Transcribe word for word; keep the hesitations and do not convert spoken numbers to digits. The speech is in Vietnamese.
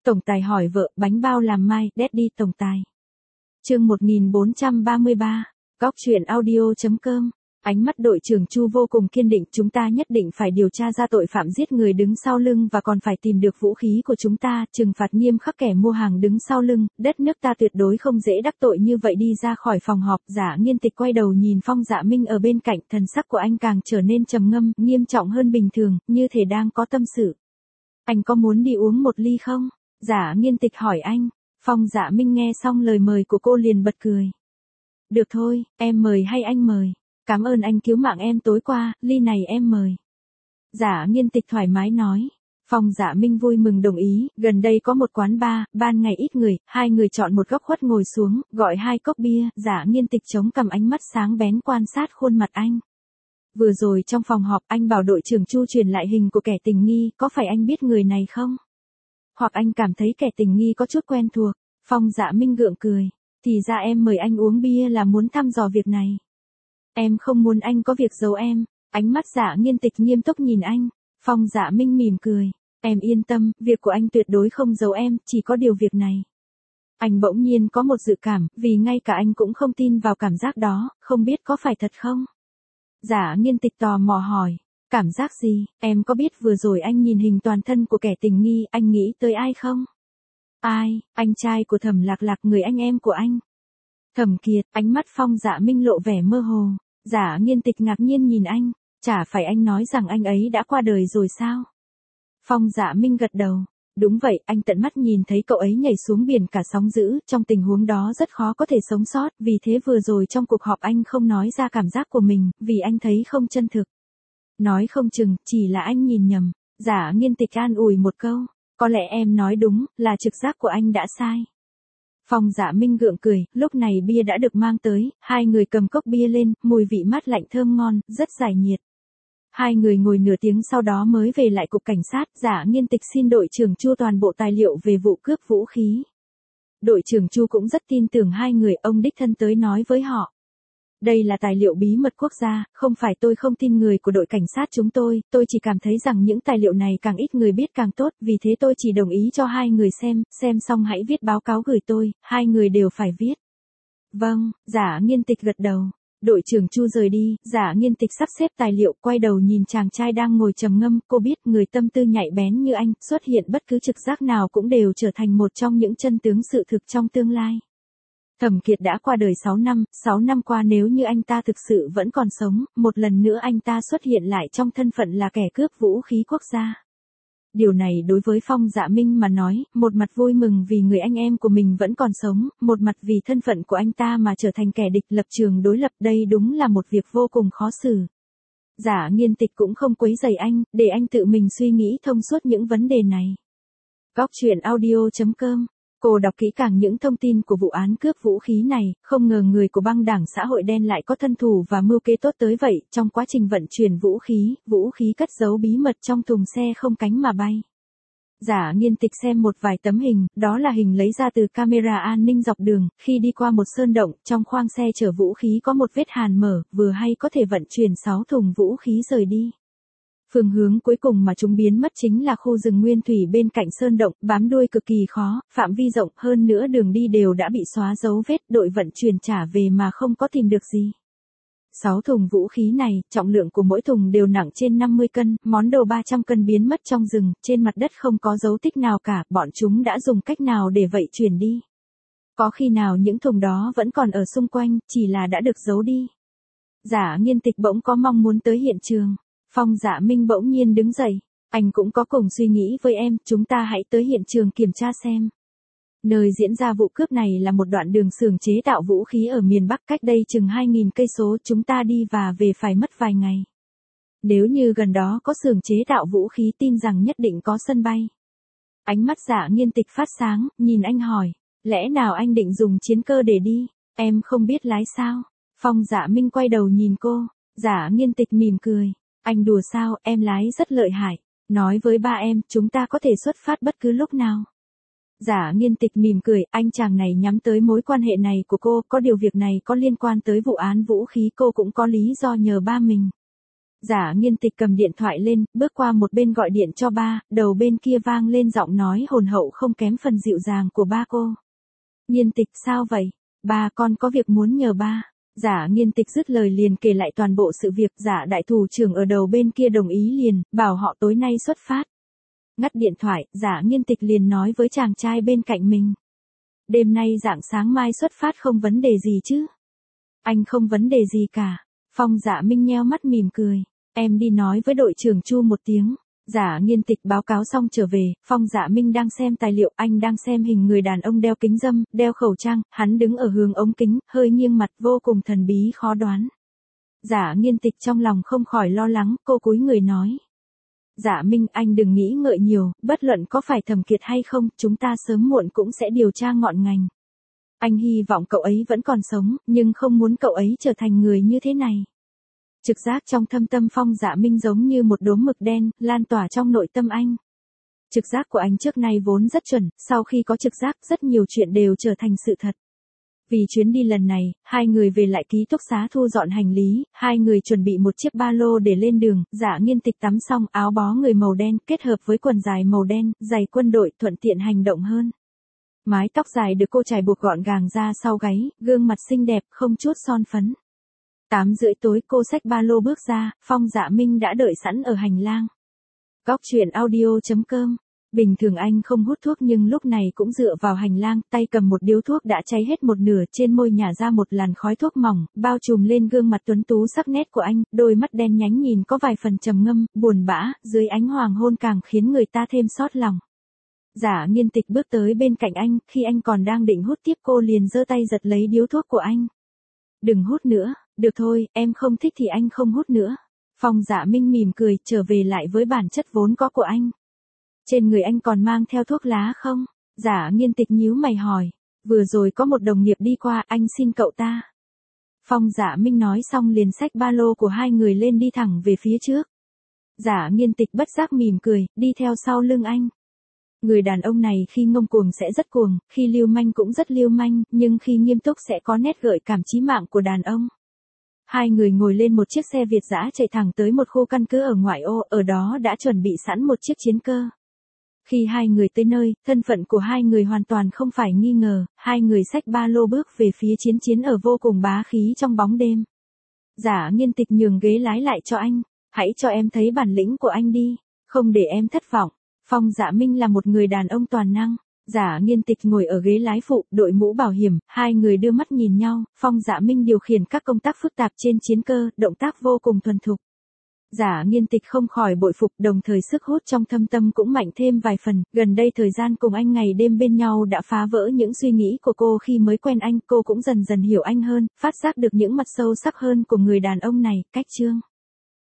Tổng tài hỏi vợ, bánh bao làm mai, Daddy tổng tài. Chương một nghìn bốn trăm ba mươi ba, Góc truyện audio chấm com. Ánh mắt đội trưởng Chu vô cùng kiên định, chúng ta nhất định phải điều tra ra tội phạm giết người đứng sau lưng và còn phải tìm được vũ khí của chúng ta, trừng phạt nghiêm khắc kẻ mua hàng đứng sau lưng, đất nước ta tuyệt đối không dễ đắc tội như vậy. Đi ra khỏi phòng họp, Giả Nghiên Tịch quay đầu nhìn Phong Dạ Minh ở bên cạnh, thần sắc của anh càng trở nên trầm ngâm, nghiêm trọng hơn bình thường, như thể đang có tâm sự. Anh có muốn đi uống một ly không? Giả Nghiên Tịch hỏi anh. Phong Dạ Minh nghe xong lời mời của cô liền bật cười. Được thôi, em mời hay anh mời? Cảm ơn anh cứu mạng em tối qua, ly này em mời. Giả Nghiên Tịch thoải mái nói. Phong Dạ Minh vui mừng đồng ý, gần đây có một quán bar, ban ngày ít người, hai người chọn một góc khuất ngồi xuống, gọi hai cốc bia, Giả Nghiên Tịch chống cằm, ánh mắt sáng bén quan sát khuôn mặt anh. Vừa rồi trong phòng họp anh bảo đội trưởng Chu truyền lại hình của kẻ tình nghi, có phải anh biết người này không? Hoặc anh cảm thấy kẻ tình nghi có chút quen thuộc? Phong Dạ Minh gượng cười. Thì ra em mời anh uống bia là muốn thăm dò việc này. Em không muốn anh có việc giấu em. Ánh mắt Giả Nghiên Tịch nghiêm túc nhìn anh. Phong Dạ Minh mỉm cười. Em yên tâm, việc của anh tuyệt đối không giấu em, chỉ có điều việc này. Anh bỗng nhiên có một dự cảm, vì ngay cả anh cũng không tin vào cảm giác đó, không biết có phải thật không? Giả Nghiên Tịch tò mò hỏi. Cảm giác gì? Em có biết vừa rồi anh nhìn hình toàn thân của kẻ tình nghi, anh nghĩ tới ai không? Ai? Anh trai của Thẩm Lạc Lạc, người anh em của anh. Thẩm Kiệt. Ánh mắt Phong Dạ Minh lộ vẻ mơ hồ. Giả Nghiên Tịch ngạc nhiên nhìn anh. Chả phải anh nói rằng anh ấy đã qua đời rồi sao? Phong Dạ Minh gật đầu. Đúng vậy, anh tận mắt nhìn thấy cậu ấy nhảy xuống biển cả sóng dữ, trong tình huống đó rất khó có thể sống sót, vì thế vừa rồi trong cuộc họp anh không nói ra cảm giác của mình, vì anh thấy không chân thực. Nói không chừng, chỉ là anh nhìn nhầm. Giả Nghiên Tịch an ủi một câu. Có lẽ em nói đúng, là trực giác của anh đã sai. Phong Dạ Minh gượng cười, lúc này bia đã được mang tới, hai người cầm cốc bia lên, mùi vị mát lạnh thơm ngon, rất giải nhiệt. Hai người ngồi nửa tiếng sau đó mới về lại cục cảnh sát, Giả Nghiên Tịch xin đội trưởng Chu toàn bộ tài liệu về vụ cướp vũ khí. Đội trưởng Chu cũng rất tin tưởng hai người, ông đích thân tới nói với họ. Đây là tài liệu bí mật quốc gia, không phải tôi không tin người của đội cảnh sát chúng tôi, tôi chỉ cảm thấy rằng những tài liệu này càng ít người biết càng tốt, vì thế tôi chỉ đồng ý cho hai người xem, xem xong hãy viết báo cáo gửi tôi, hai người đều phải viết. Vâng, Giả Nghiên Tịch gật đầu. Đội trưởng Chu rời đi, Giả Nghiên Tịch sắp xếp tài liệu, quay đầu nhìn chàng trai đang ngồi trầm ngâm, cô biết người tâm tư nhạy bén như anh, xuất hiện bất cứ trực giác nào cũng đều trở thành một trong những chân tướng sự thực trong tương lai. Thẩm Kiệt đã qua đời sáu năm, sáu năm qua nếu như anh ta thực sự vẫn còn sống, một lần nữa anh ta xuất hiện lại trong thân phận là kẻ cướp vũ khí quốc gia. Điều này đối với Phong Dạ Minh mà nói, một mặt vui mừng vì người anh em của mình vẫn còn sống, một mặt vì thân phận của anh ta mà trở thành kẻ địch, lập trường đối lập, đây đúng là một việc vô cùng khó xử. Giả Nghiên Tịch cũng không quấy rầy anh, để anh tự mình suy nghĩ thông suốt những vấn đề này. Góc truyện audio chấm com. Cô đọc kỹ càng những thông tin của vụ án cướp vũ khí này, không ngờ người của băng đảng xã hội đen lại có thân thủ và mưu kế tốt tới vậy, trong quá trình vận chuyển vũ khí, vũ khí cất giấu bí mật trong thùng xe không cánh mà bay. Giả Nghiên Tịch xem một vài tấm hình, đó là hình lấy ra từ camera an ninh dọc đường, khi đi qua một sơn động, trong khoang xe chở vũ khí có một vết hàn mở, vừa hay có thể vận chuyển sáu thùng vũ khí rời đi. Phương hướng cuối cùng mà chúng biến mất chính là khu rừng nguyên thủy bên cạnh sơn động, bám đuôi cực kỳ khó, phạm vi rộng, hơn nữa đường đi đều đã bị xóa dấu vết, đội vận chuyển trả về mà không có tìm được gì. Sáu thùng vũ khí này, trọng lượng của mỗi thùng đều nặng trên năm mươi cân, món đồ ba trăm cân biến mất trong rừng, trên mặt đất không có dấu tích nào cả, bọn chúng đã dùng cách nào để vậy chuyển đi? Có khi nào những thùng đó vẫn còn ở xung quanh, chỉ là đã được giấu đi? Giả Nghiên Tịch bỗng có mong muốn tới hiện trường. Phong Dạ Minh bỗng nhiên đứng dậy. Anh cũng có cùng suy nghĩ với em, chúng ta hãy tới hiện trường kiểm tra xem. Nơi diễn ra vụ cướp này là một đoạn đường xưởng chế tạo vũ khí ở miền Bắc, cách đây chừng hai nghìn cây số, chúng ta đi và về phải mất vài ngày. Nếu như gần đó có xưởng chế tạo vũ khí tin rằng nhất định có sân bay. Ánh mắt Giả Nghiên Tịch phát sáng, nhìn anh hỏi, lẽ nào anh định dùng chiến cơ để đi? Em không biết lái sao? Phong Dạ Minh quay đầu nhìn cô. Giả Nghiên Tịch mỉm cười. Anh đùa sao, em lái rất lợi hại. Nói với ba em, chúng ta có thể xuất phát bất cứ lúc nào. Giả Nghiên Tịch mỉm cười, anh chàng này nhắm tới mối quan hệ này của cô, có điều việc này có liên quan tới vụ án vũ khí, cô cũng có lý do nhờ ba mình. Giả Nghiên Tịch cầm điện thoại lên, bước qua một bên gọi điện cho ba, đầu bên kia vang lên giọng nói hồn hậu không kém phần dịu dàng của ba cô. Nghiên Tịch, sao vậy? Ba, con có việc muốn nhờ ba. Giả Nghiên Tịch dứt lời liền kể lại toàn bộ sự việc. Giả đại thủ trưởng ở đầu bên kia đồng ý liền, bảo họ tối nay xuất phát. Ngắt điện thoại, Giả Nghiên Tịch liền nói với chàng trai bên cạnh mình. Đêm nay rạng sáng mai xuất phát không vấn đề gì chứ? Anh không vấn đề gì cả. Phong Dạ Minh nheo mắt mỉm cười. Em đi nói với đội trưởng Chu một tiếng. Giả Nghiên Tịch báo cáo xong trở về, Phong Dạ Minh đang xem tài liệu, anh đang xem hình người đàn ông đeo kính râm, đeo khẩu trang, hắn đứng ở hướng ống kính, hơi nghiêng mặt vô cùng thần bí khó đoán. Giả Nghiên Tịch trong lòng không khỏi lo lắng, cô cúi người nói. Dạ Minh, anh đừng nghĩ ngợi nhiều, bất luận có phải Thẩm Kiệt hay không, chúng ta sớm muộn cũng sẽ điều tra ngọn ngành. Anh hy vọng cậu ấy vẫn còn sống, nhưng không muốn cậu ấy trở thành người như thế này. Trực giác trong thâm tâm Phong Dạ Minh giống như một đốm mực đen, lan tỏa trong nội tâm anh. Trực giác của anh trước nay vốn rất chuẩn, sau khi có trực giác, rất nhiều chuyện đều trở thành sự thật. Vì chuyến đi lần này, hai người về lại ký túc xá thu dọn hành lý, hai người chuẩn bị một chiếc ba lô để lên đường. Giả Nghiên Tịch tắm xong, áo bó người màu đen, kết hợp với quần dài màu đen, giày quân đội, thuận tiện hành động hơn. Mái tóc dài được cô chải buộc gọn gàng ra sau gáy, gương mặt xinh đẹp, không chút son phấn. Tám rưỡi tối cô xách ba lô bước ra, Phong Dạ Minh đã đợi sẵn ở hành lang. Góc truyện audio chấm com. Bình thường anh không hút thuốc nhưng lúc này cũng dựa vào hành lang, tay cầm một điếu thuốc đã cháy hết một nửa, trên môi nhả ra một làn khói thuốc mỏng, bao trùm lên gương mặt tuấn tú sắc nét của anh, đôi mắt đen nhánh nhìn có vài phần trầm ngâm, buồn bã, dưới ánh hoàng hôn càng khiến người ta thêm xót lòng. Giả Nghiên Tịch bước tới bên cạnh anh, khi anh còn đang định hút tiếp cô liền giơ tay giật lấy điếu thuốc của anh. Đừng hút nữa, được thôi, em không thích thì anh không hút nữa. Phong Dạ Minh mỉm cười, trở về lại với bản chất vốn có của anh. Trên người anh còn mang theo thuốc lá không? Giả Nghiên Tịch nhíu mày hỏi. Vừa rồi có một đồng nghiệp đi qua, anh xin cậu ta. Phong Dạ Minh nói xong liền xách ba lô của hai người lên đi thẳng về phía trước. Giả Nghiên Tịch bất giác mỉm cười, đi theo sau lưng anh. Người đàn ông này khi ngông cuồng sẽ rất cuồng, khi lưu manh cũng rất lưu manh, nhưng khi nghiêm túc sẽ có nét gợi cảm chí mạng của đàn ông. Hai người ngồi lên một chiếc xe Việt dã chạy thẳng tới một khu căn cứ ở ngoại ô, ở đó đã chuẩn bị sẵn một chiếc chiến cơ. Khi hai người tới nơi, thân phận của hai người hoàn toàn không phải nghi ngờ, hai người xách ba lô bước về phía chiến chiến ở vô cùng bá khí trong bóng đêm. Giả Nghiên Tịch nhường ghế lái lại cho anh, hãy cho em thấy bản lĩnh của anh đi, không để em thất vọng. Phong Dạ Minh là một người đàn ông toàn năng. Giả Nghiên Tịch ngồi ở ghế lái phụ, đội mũ bảo hiểm, hai người đưa mắt nhìn nhau, Phong Dạ Minh điều khiển các công tác phức tạp trên chiến cơ, động tác vô cùng thuần thục. Giả Nghiên Tịch không khỏi bội phục, đồng thời sức hút trong thâm tâm cũng mạnh thêm vài phần, gần đây thời gian cùng anh ngày đêm bên nhau đã phá vỡ những suy nghĩ của cô khi mới quen anh, cô cũng dần dần hiểu anh hơn, phát giác được những mặt sâu sắc hơn của người đàn ông này, cách chương.